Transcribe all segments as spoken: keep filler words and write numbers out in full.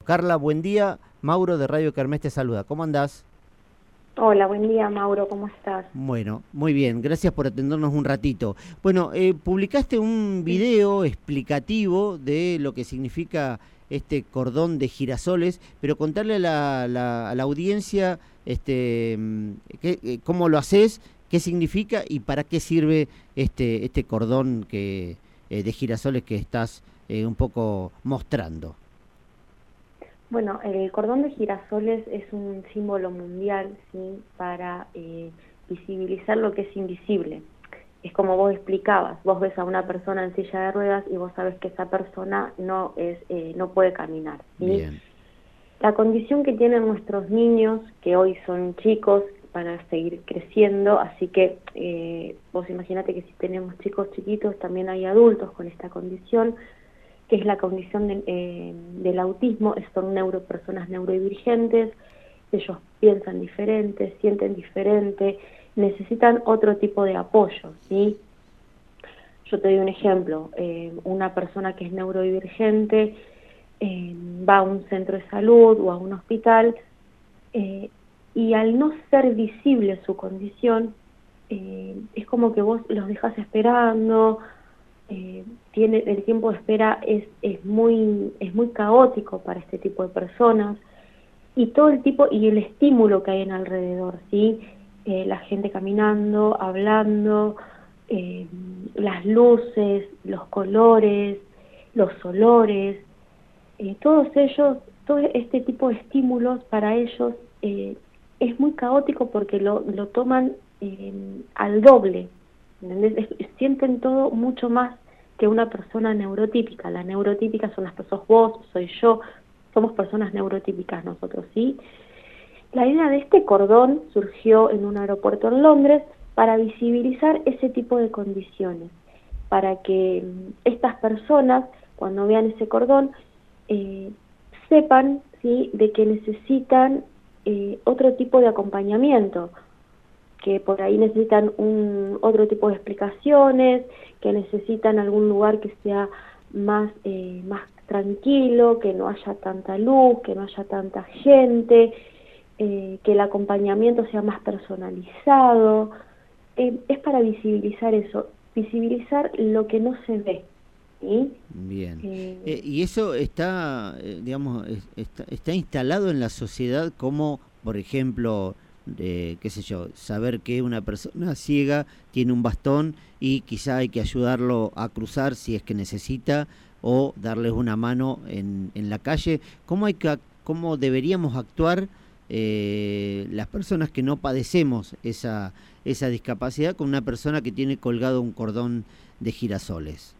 Carla, buen día. Mauro de Radio Kermés te saluda. ¿Cómo andás? Hola, buen día, Mauro, ¿cómo estás? Bueno, muy bien, gracias por atendernos un ratito. Bueno, eh, publicaste un video explicativo de lo que significa este cordón de girasoles, pero contarle a la, la- a la audiencia este, mm, qué- eh, cómo lo haces, qué significa y para qué sirve este, este cordón que, eh, de girasoles que estás eh, un poco mostrando. Bueno, el cordón de girasoles es un símbolo mundial, ¿sí? Para eh, visibilizar lo que es invisible. Es como vos explicabas, vos ves a una persona en silla de ruedas y vos sabes que esa persona no es, eh, no puede caminar, ¿sí? Bien, La condición que tienen nuestros niños, que hoy son chicos, van a seguir creciendo, así que eh, vos imaginate que si tenemos chicos chiquitos, también hay adultos con esta condición, que es la condición de, eh, del autismo. Son neuro, personas neurodivergentes, ellos piensan diferente, sienten diferente, necesitan otro tipo de apoyo, ¿sí? Yo te doy un ejemplo, eh, una persona que es neurodivergente eh, va a un centro de salud o a un hospital eh, y al no ser visible su condición, eh, es como que vos los dejás esperando, eh, tiene el tiempo de espera es es muy es muy caótico para este tipo de personas, y todo el tipo y el estímulo que hay en alrededor, sí. Eh, la gente caminando, hablando, eh, las luces, los colores, los olores, eh, todos ellos, todo este tipo de estímulos para ellos eh, es muy caótico porque lo, lo toman eh, al doble, ¿entendés? Es- sienten todo mucho más que una persona neurotípica. Las neurotípicas son las personas, vos, soy yo, somos personas neurotípicas nosotros, ¿sí? La idea de este cordón surgió en un aeropuerto en Londres para visibilizar ese tipo de condiciones, para que mm, estas personas, cuando vean ese cordón, eh, sepan, ¿sí?, de que necesitan eh, otro tipo de acompañamiento, que por ahí necesitan un otro tipo de explicaciones, que necesitan algún lugar que sea más eh, más tranquilo, que no haya tanta luz, que no haya tanta gente, eh, que el acompañamiento sea más personalizado. Eh, es para visibilizar eso, visibilizar lo que no se ve, ¿sí? bien. Eh, Eh, y eso está, eh, digamos, es- está, está instalado en la sociedad como, por ejemplo, eh, qué sé yo, saber que una persona ciega tiene un bastón y quizá hay que ayudarlo a cruzar si es que necesita o darles una mano en, en la calle. ¿Cómo hay que, ac- cómo deberíamos actuar eh, las personas que no padecemos esa, esa discapacidad con una persona que tiene colgado un cordón de girasoles?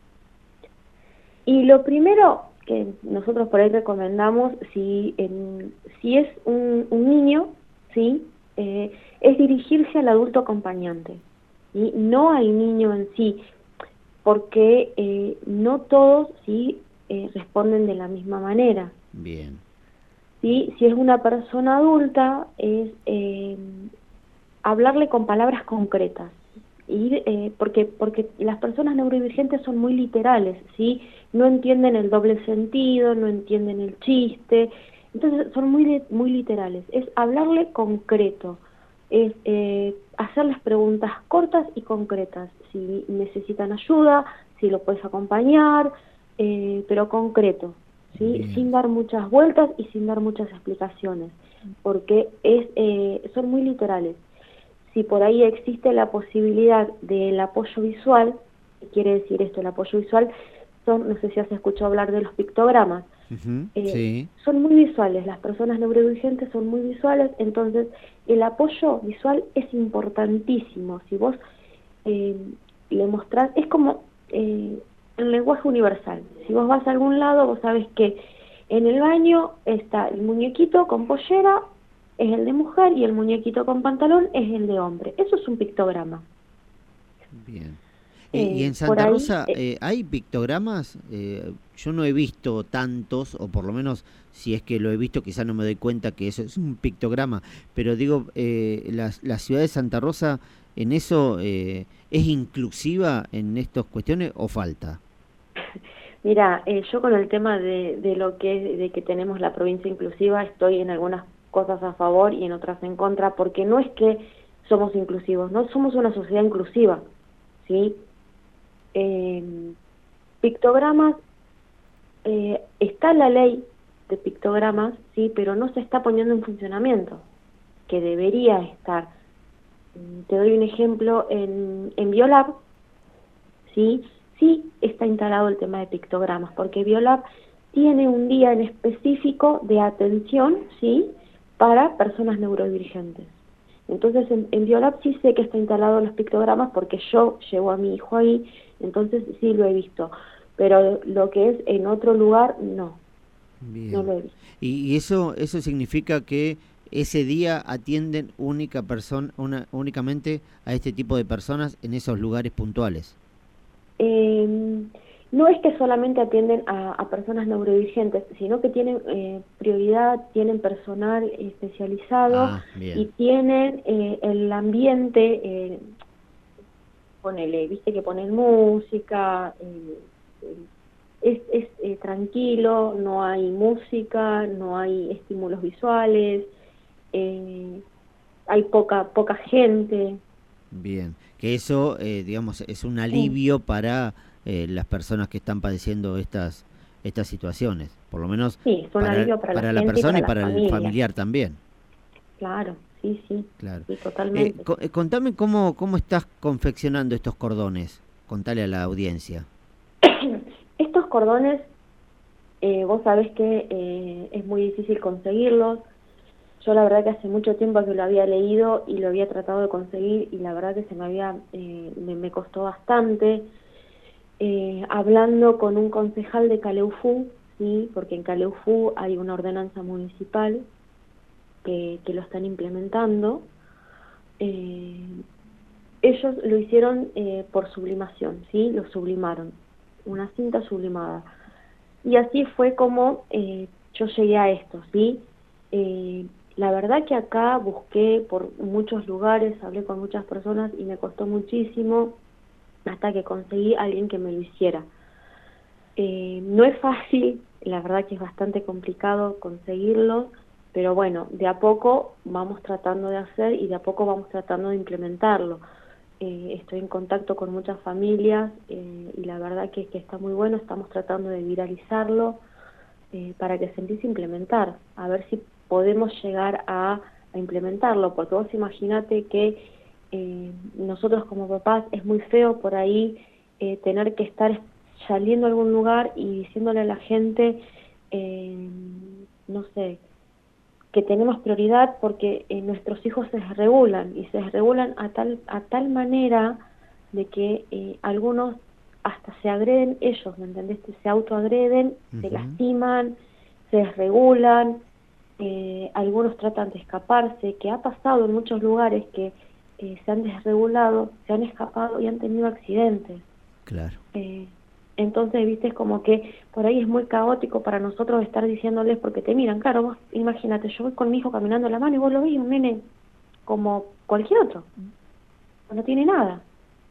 Y lo primero que nosotros por ahí recomendamos, si, en- si es un, un niño, ¿sí? Eh, es dirigirse al adulto acompañante, ¿sí? No al niño en sí, porque eh, no todos, ¿sí?, eh, responden de la misma manera, Bien. ¿sí? Si es una persona adulta, es eh, hablarle con palabras concretas. Ir, eh, porque porque las personas neurodivergentes son muy literales, ¿sí? No entienden el doble sentido, no entienden el chiste, entonces son muy li- muy literales. Es hablarle concreto, es eh, hacerles preguntas cortas y concretas. Si necesitan ayuda, si lo puedes acompañar, eh, pero concreto, ¿sí? Bien, Sin dar muchas vueltas y sin dar muchas explicaciones, porque es eh, son muy literales. Si por ahí existe la posibilidad del apoyo visual, ¿qué quiere decir esto? El apoyo visual son, no sé si has escuchado hablar de los pictogramas, ujú, eh, sí, son muy visuales, las personas neurodivergentes son muy visuales, entonces el apoyo visual es importantísimo. Si vos eh, le mostrás, es como eh, el lenguaje universal. Si vos vas a algún lado, vos sabés que en el baño está el muñequito con pollera, es el de mujer, y el muñequito con pantalón es el de hombre. Eso es un pictograma. bien. Eh, y Eh, en por Santa ahí, Rosa eh, eh, hay pictogramas. Eh, yo no he visto tantos, o por lo menos si es que lo he visto, quizá no me doy cuenta que eso es un pictograma. Pero digo, eh, la, la ciudad de Santa Rosa en eso eh, es inclusiva en estas cuestiones o falta. Mira, eh, yo con el tema de, de lo que es, de que tenemos la provincia inclusiva, estoy en algunas cosas a favor y en otras en contra, porque no es que somos inclusivos, no somos una sociedad inclusiva, ¿sí? Eh, pictogramas, eh, está la ley de pictogramas, sí, pero no se está poniendo en funcionamiento, que debería estar. Te doy un ejemplo, en, en Biolab, sí, sí está instalado el tema de pictogramas, porque Biolab tiene un día en específico de atención, sí, para personas neurodivergentes. Entonces en, en Biolab sí sé que está instalado los pictogramas porque yo llevo a mi hijo ahí, entonces sí lo he visto, pero lo que es en otro lugar, no, Bien. no lo he visto. Y, y eso eso significa que ese día atienden única persona, una, únicamente a este tipo de personas en esos lugares puntuales. Eh, no es que solamente atienden a, a personas neurodivergentes, sino que tienen eh, prioridad, tienen personal especializado Ah, bien. y tienen eh, el ambiente, eh, ponele, viste que ponen música, eh, eh, es, es eh, tranquilo, no hay música, no hay estímulos visuales, eh, hay poca poca gente. Bien, que eso, eh, digamos, es un Mm. alivio para eh, las personas que están padeciendo estas estas situaciones, por lo menos Sí, es un para, alivio para la para la gente y persona para y la para el familia. familiar también. Claro, sí, sí, Claro. sí, Eh, totalmente. co- eh, contame cómo, cómo estás confeccionando estos cordones, contale a la audiencia. Estos cordones, eh, vos sabés que eh, es muy difícil conseguirlos. Yo la verdad que hace mucho tiempo que lo había leído y lo había tratado de conseguir y la verdad que se me había, eh, me, me costó bastante. Eh, hablando con un concejal de Caleufú, sí, porque en Caleufú hay una ordenanza municipal que, que lo están implementando. Eh, ellos lo hicieron eh, por sublimación, ¿sí? Lo sublimaron, una cinta sublimada. Y así fue como eh, yo llegué a esto, ¿sí? Eh, la verdad que acá busqué por muchos lugares, hablé con muchas personas y me costó muchísimo hasta que conseguí a alguien que me lo hiciera. Eh, no es fácil, la verdad que es bastante complicado conseguirlo, pero bueno, de a poco vamos tratando de hacer y de a poco vamos tratando de implementarlo. Eh, estoy en contacto con muchas familias eh, y la verdad que, que está muy bueno, estamos tratando de viralizarlo eh, para que se empiece a implementar, a ver si podemos llegar a, a implementarlo, porque vos imaginate que eh, nosotros como papás es muy feo por ahí eh, tener que estar saliendo a algún lugar y diciéndole a la gente, eh, no sé, que tenemos prioridad porque eh, nuestros hijos se desregulan y se desregulan a tal a tal manera de que eh, algunos hasta se agreden ellos, ¿me entendés? Se autoagreden, se Ujú. lastiman, se desregulan, eh, algunos tratan de escaparse, que ha pasado en muchos lugares que eh, se han desregulado, se han escapado y han tenido accidentes. Claro. Eh, entonces, viste, es como que por ahí es muy caótico para nosotros estar diciéndoles, porque te miran, claro, vos imagínate, yo voy con mi hijo caminando a la mano y vos lo ves, un nene como cualquier otro, no tiene nada.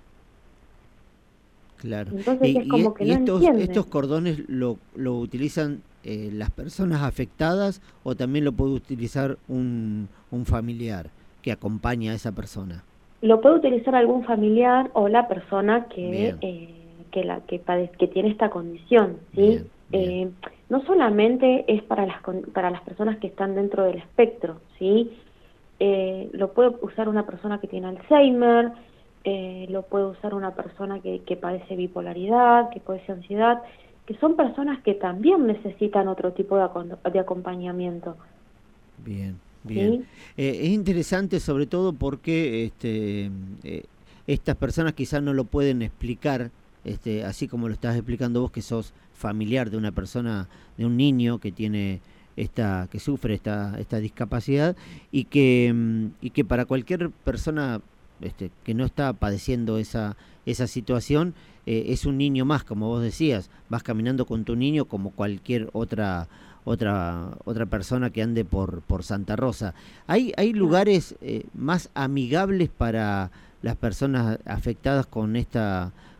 Claro. Entonces Y, es y, como que y no estos entienden. estos cordones lo, lo utilizan eh, las personas afectadas o también lo puede utilizar un, un familiar que acompaña a esa persona. Lo puede utilizar algún familiar o la persona que Bien, eh, que la que padece, que tiene esta condición, ¿sí? bien, bien. Eh, no solamente es para las para las personas que están dentro del espectro, ¿sí? Eh, lo puede usar una persona que tiene Alzheimer, eh, lo puede usar una persona que, que padece bipolaridad, que padece ansiedad, que son personas que también necesitan otro tipo de, de acompañamiento, Bien, bien. ¿sí? Eh, es interesante sobre todo porque este, eh, estas personas quizás no lo pueden explicar, este, así como lo estás explicando vos que sos familiar de una persona, de un niño que tiene esta, que sufre esta, esta discapacidad y que, mm, y que para cualquier persona este, que no está padeciendo esa, esa situación, eh, es un niño más, como vos decías, vas caminando con tu niño como cualquier otra otra otra persona que ande por por Santa Rosa. ¿Hay hay lugares eh, más amigables para las personas afectadas con esta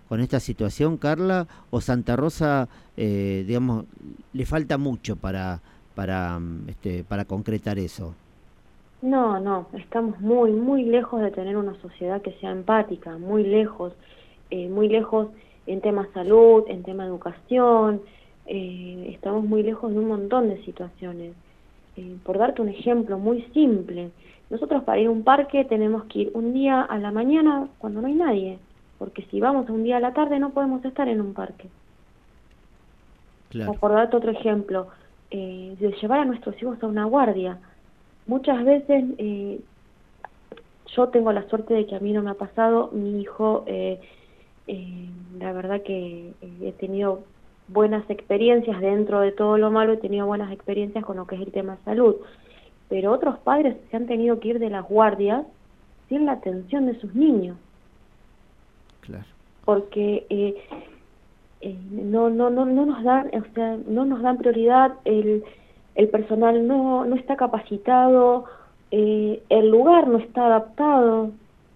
con esta situación, Carla, o Santa Rosa, eh, digamos, le falta mucho para, para, este, para concretar eso? No, no, estamos muy, muy lejos de tener una sociedad que sea empática, muy lejos, eh, muy lejos en temas salud, en tema educación, eh, estamos muy lejos de un montón de situaciones. Eh, por darte un ejemplo muy simple, nosotros para ir a un parque tenemos que ir un día a la mañana cuando no hay nadie, porque si vamos un día a la tarde no podemos estar en un parque. Claro. O por darte otro ejemplo, eh, de llevar a nuestros hijos a una guardia. Muchas veces eh, yo tengo la suerte de que a mí no me ha pasado, mi hijo, eh, eh, la verdad que eh, he tenido buenas experiencias dentro de todo lo malo, he tenido buenas experiencias con lo que es el tema de salud, pero otros padres se han tenido que ir de las guardias sin la atención de sus niños. Claro. Porque eh, eh, no, no, no, no nos dan, o sea, no nos dan prioridad, el, el personal no, no está capacitado, eh, el lugar no está adaptado,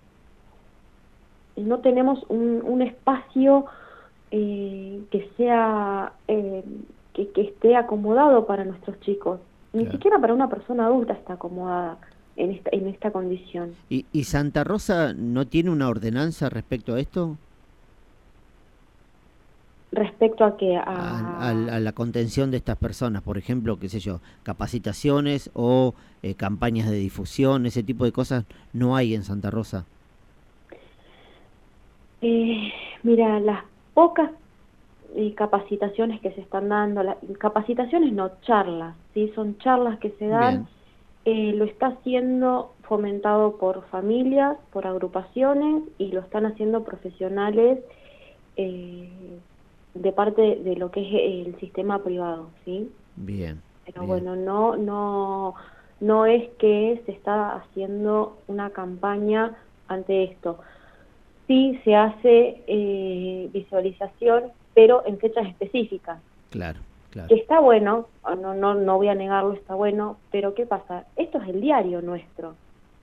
no tenemos un, un espacio eh, que sea eh, que, que esté acomodado para nuestros chicos. Ni Claro. siquiera para una persona adulta está acomodada en esta, en esta condición. ¿Y, ¿Y Santa Rosa no tiene una ordenanza respecto a esto? Respecto a que A, a... a, a la contención de estas personas, por ejemplo, qué sé yo, capacitaciones o eh, campañas de difusión, ese tipo de cosas no hay en Santa Rosa. Eh, mira, las pocas eh, capacitaciones que se están dando, la, capacitaciones no, charlas, ¿sí? Son charlas que se dan, eh, lo está haciendo fomentado por familias, por agrupaciones, y lo están haciendo profesionales eh, de parte de lo que es el sistema privado, ¿sí? Bien. Pero bien. bueno, no, no, no es que se está haciendo una campaña ante esto. Sí se hace eh, visualización, pero en fechas específicas. Claro, claro. Que está bueno, no, no, no voy a negarlo, está bueno, pero ¿qué pasa? Esto es el diario nuestro.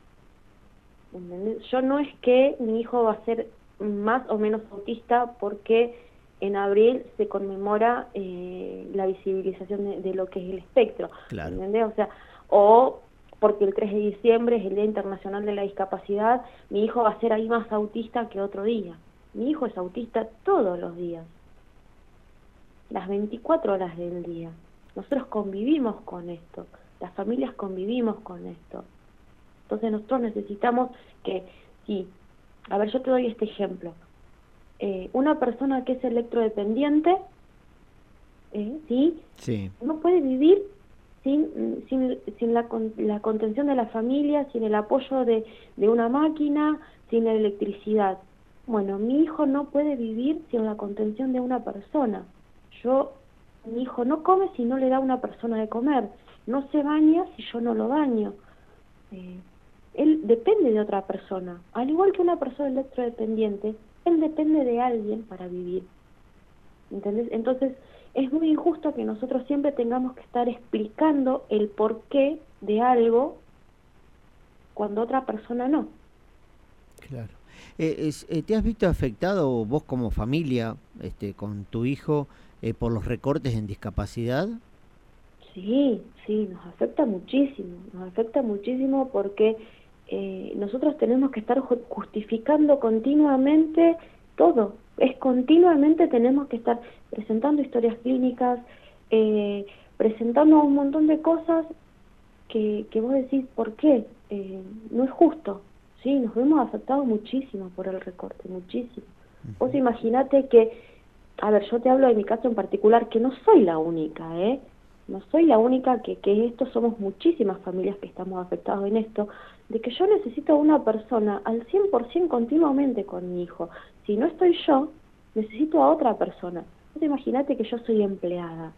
¿Entendés? Yo no es que mi hijo va a ser más o menos autista porque en abril se conmemora eh, la visibilización de, de lo que es el espectro. Claro. ¿Entendés? O sea, o porque el tres de diciembre es el Día Internacional de la Discapacidad, mi hijo va a ser ahí más autista que otro día. Mi hijo es autista todos los días, las veinticuatro horas del día. Nosotros convivimos con esto, las familias convivimos con esto. Entonces nosotros necesitamos que, sí, a ver, yo te doy este ejemplo. Eh, una persona que es electrodependiente, eh, ¿sí? Sí. No puede vivir sin, sin, sin la, la contención de la familia, sin el apoyo de, de una máquina, sin la electricidad. Bueno, mi hijo no puede vivir sin la contención de una persona. Yo, mi hijo no come si no le da una persona de comer, no se baña si yo no lo baño. Eh, él depende de otra persona, al igual que una persona electrodependiente, él depende de alguien para vivir. ¿Entendés? Entonces, es muy injusto que nosotros siempre tengamos que estar explicando el porqué de algo cuando otra persona no. Claro. Eh, es, eh, ¿Te has visto afectado vos como familia, este, con tu hijo, eh, por los recortes en discapacidad? Sí, sí, nos afecta muchísimo, nos afecta muchísimo porque eh, nosotros tenemos que estar justificando continuamente todo, es continuamente tenemos que estar presentando historias clínicas, eh, presentando un montón de cosas que, que vos decís, ¿por qué? Eh, no es justo, sí, nos vemos afectados muchísimo por el recorte, muchísimo. Uh-huh. Vos imaginate que, a ver, yo te hablo de mi caso en particular, que no soy la única, ¿eh? No soy la única que, que esto, somos muchísimas familias que estamos afectados en esto, de que yo necesito a una persona al cien por ciento continuamente con mi hijo. Si no estoy yo, necesito a otra persona. Entonces imagínate que yo soy empleada.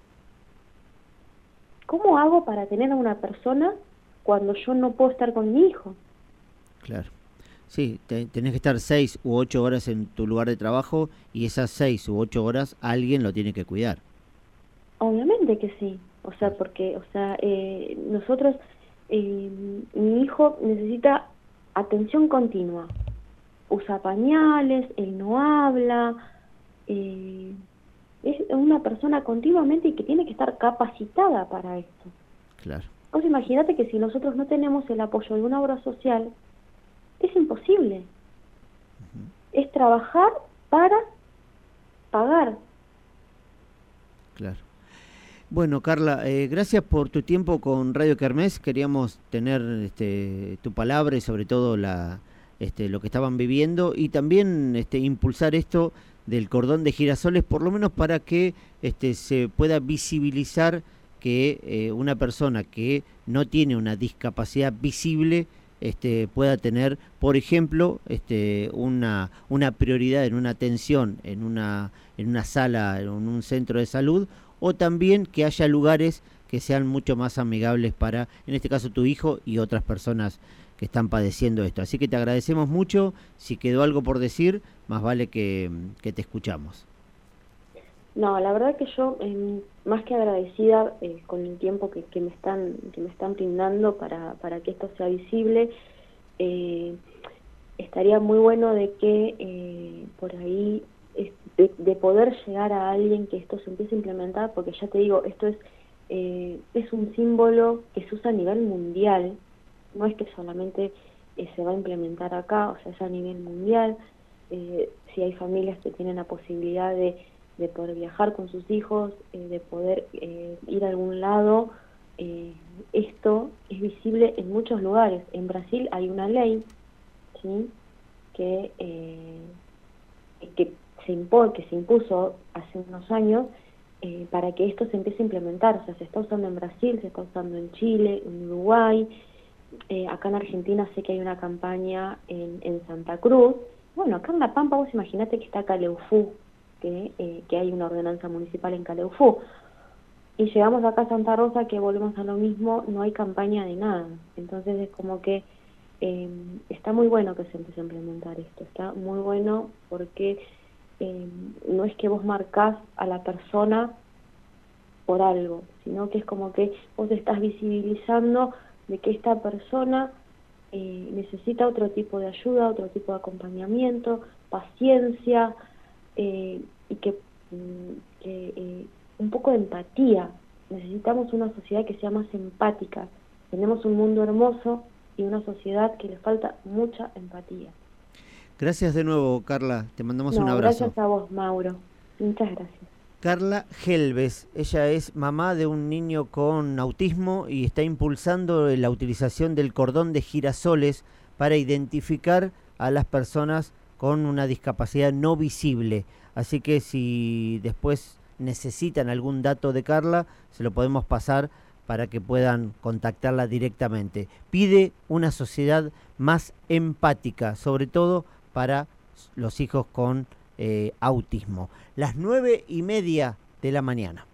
¿Cómo hago para tener a una persona cuando yo no puedo estar con mi hijo? Claro. Sí, te, tenés que estar seis u ocho horas en tu lugar de trabajo y esas seis u ocho horas alguien lo tiene que cuidar. Obviamente que sí. O sea, porque, o sea, eh, nosotros, eh, mi hijo necesita atención continua. Usa pañales, él no habla, eh, es una persona continuamente y que tiene que estar capacitada para esto. Claro. Vos imagínate que si nosotros no tenemos el apoyo de una obra social, es imposible. Uh-huh. Es trabajar para pagar. Claro. Bueno, Carla, eh, gracias por tu tiempo con Radio Kermés. Queríamos tener este, tu palabra y sobre todo la, este, lo que estaban viviendo y también este, impulsar esto del cordón de girasoles, por lo menos para que este, se pueda visibilizar que eh, una persona que no tiene una discapacidad visible este, pueda tener, por ejemplo, este, una, una prioridad en una atención, en una, en una sala, en un centro de salud, o también que haya lugares que sean mucho más amigables para, en este caso, tu hijo y otras personas que están padeciendo esto. Así que te agradecemos mucho. Si quedó algo por decir, más vale que, que te escuchamos. No, la verdad que yo, eh, más que agradecida eh, con el tiempo que, que me están que me están brindando para, para que esto sea visible, eh, estaría muy bueno de que eh, por ahí de, de poder llegar a alguien que esto se empiece a implementar, porque ya te digo, esto es eh, es un símbolo que se usa a nivel mundial, no es que solamente eh, se va a implementar acá, o sea, es a nivel mundial. Eh, si hay familias que tienen la posibilidad de, de poder viajar con sus hijos, eh, de poder eh, ir a algún lado, eh, esto es visible en muchos lugares. En Brasil hay una ley, ¿sí?, que eh, que se impo que se impuso hace unos años eh, para que esto se empiece a implementar. O sea, se está usando en Brasil, se está usando en Chile, en Uruguay, eh, acá en Argentina sé que hay una campaña en, en Santa Cruz. Bueno, acá en La Pampa vos imaginate que está Caleufú, que, eh, que hay una ordenanza municipal en Caleufú. Y llegamos acá a Santa Rosa, que volvemos a lo mismo, no hay campaña de nada. Entonces es como que eh, está muy bueno que se empiece a implementar esto, está muy bueno porque eh, no es que vos marcás a la persona por algo, sino que es como que vos estás visibilizando de que esta persona eh, necesita otro tipo de ayuda, otro tipo de acompañamiento, paciencia, eh, y que, que eh, un poco de empatía. Necesitamos una sociedad que sea más empática. Tenemos un mundo hermoso y una sociedad que le falta mucha empatía. Gracias de nuevo, Carla. Te mandamos no, un abrazo. Gracias a vos, Mauro. Muchas gracias. Carla Helves, ella es mamá de un niño con autismo y está impulsando la utilización del cordón de girasoles para identificar a las personas con una discapacidad no visible. Así que si después necesitan algún dato de Carla, se lo podemos pasar para que puedan contactarla directamente. Pide una sociedad más empática, sobre todo para los hijos con eh, autismo. Las nueve y media de la mañana.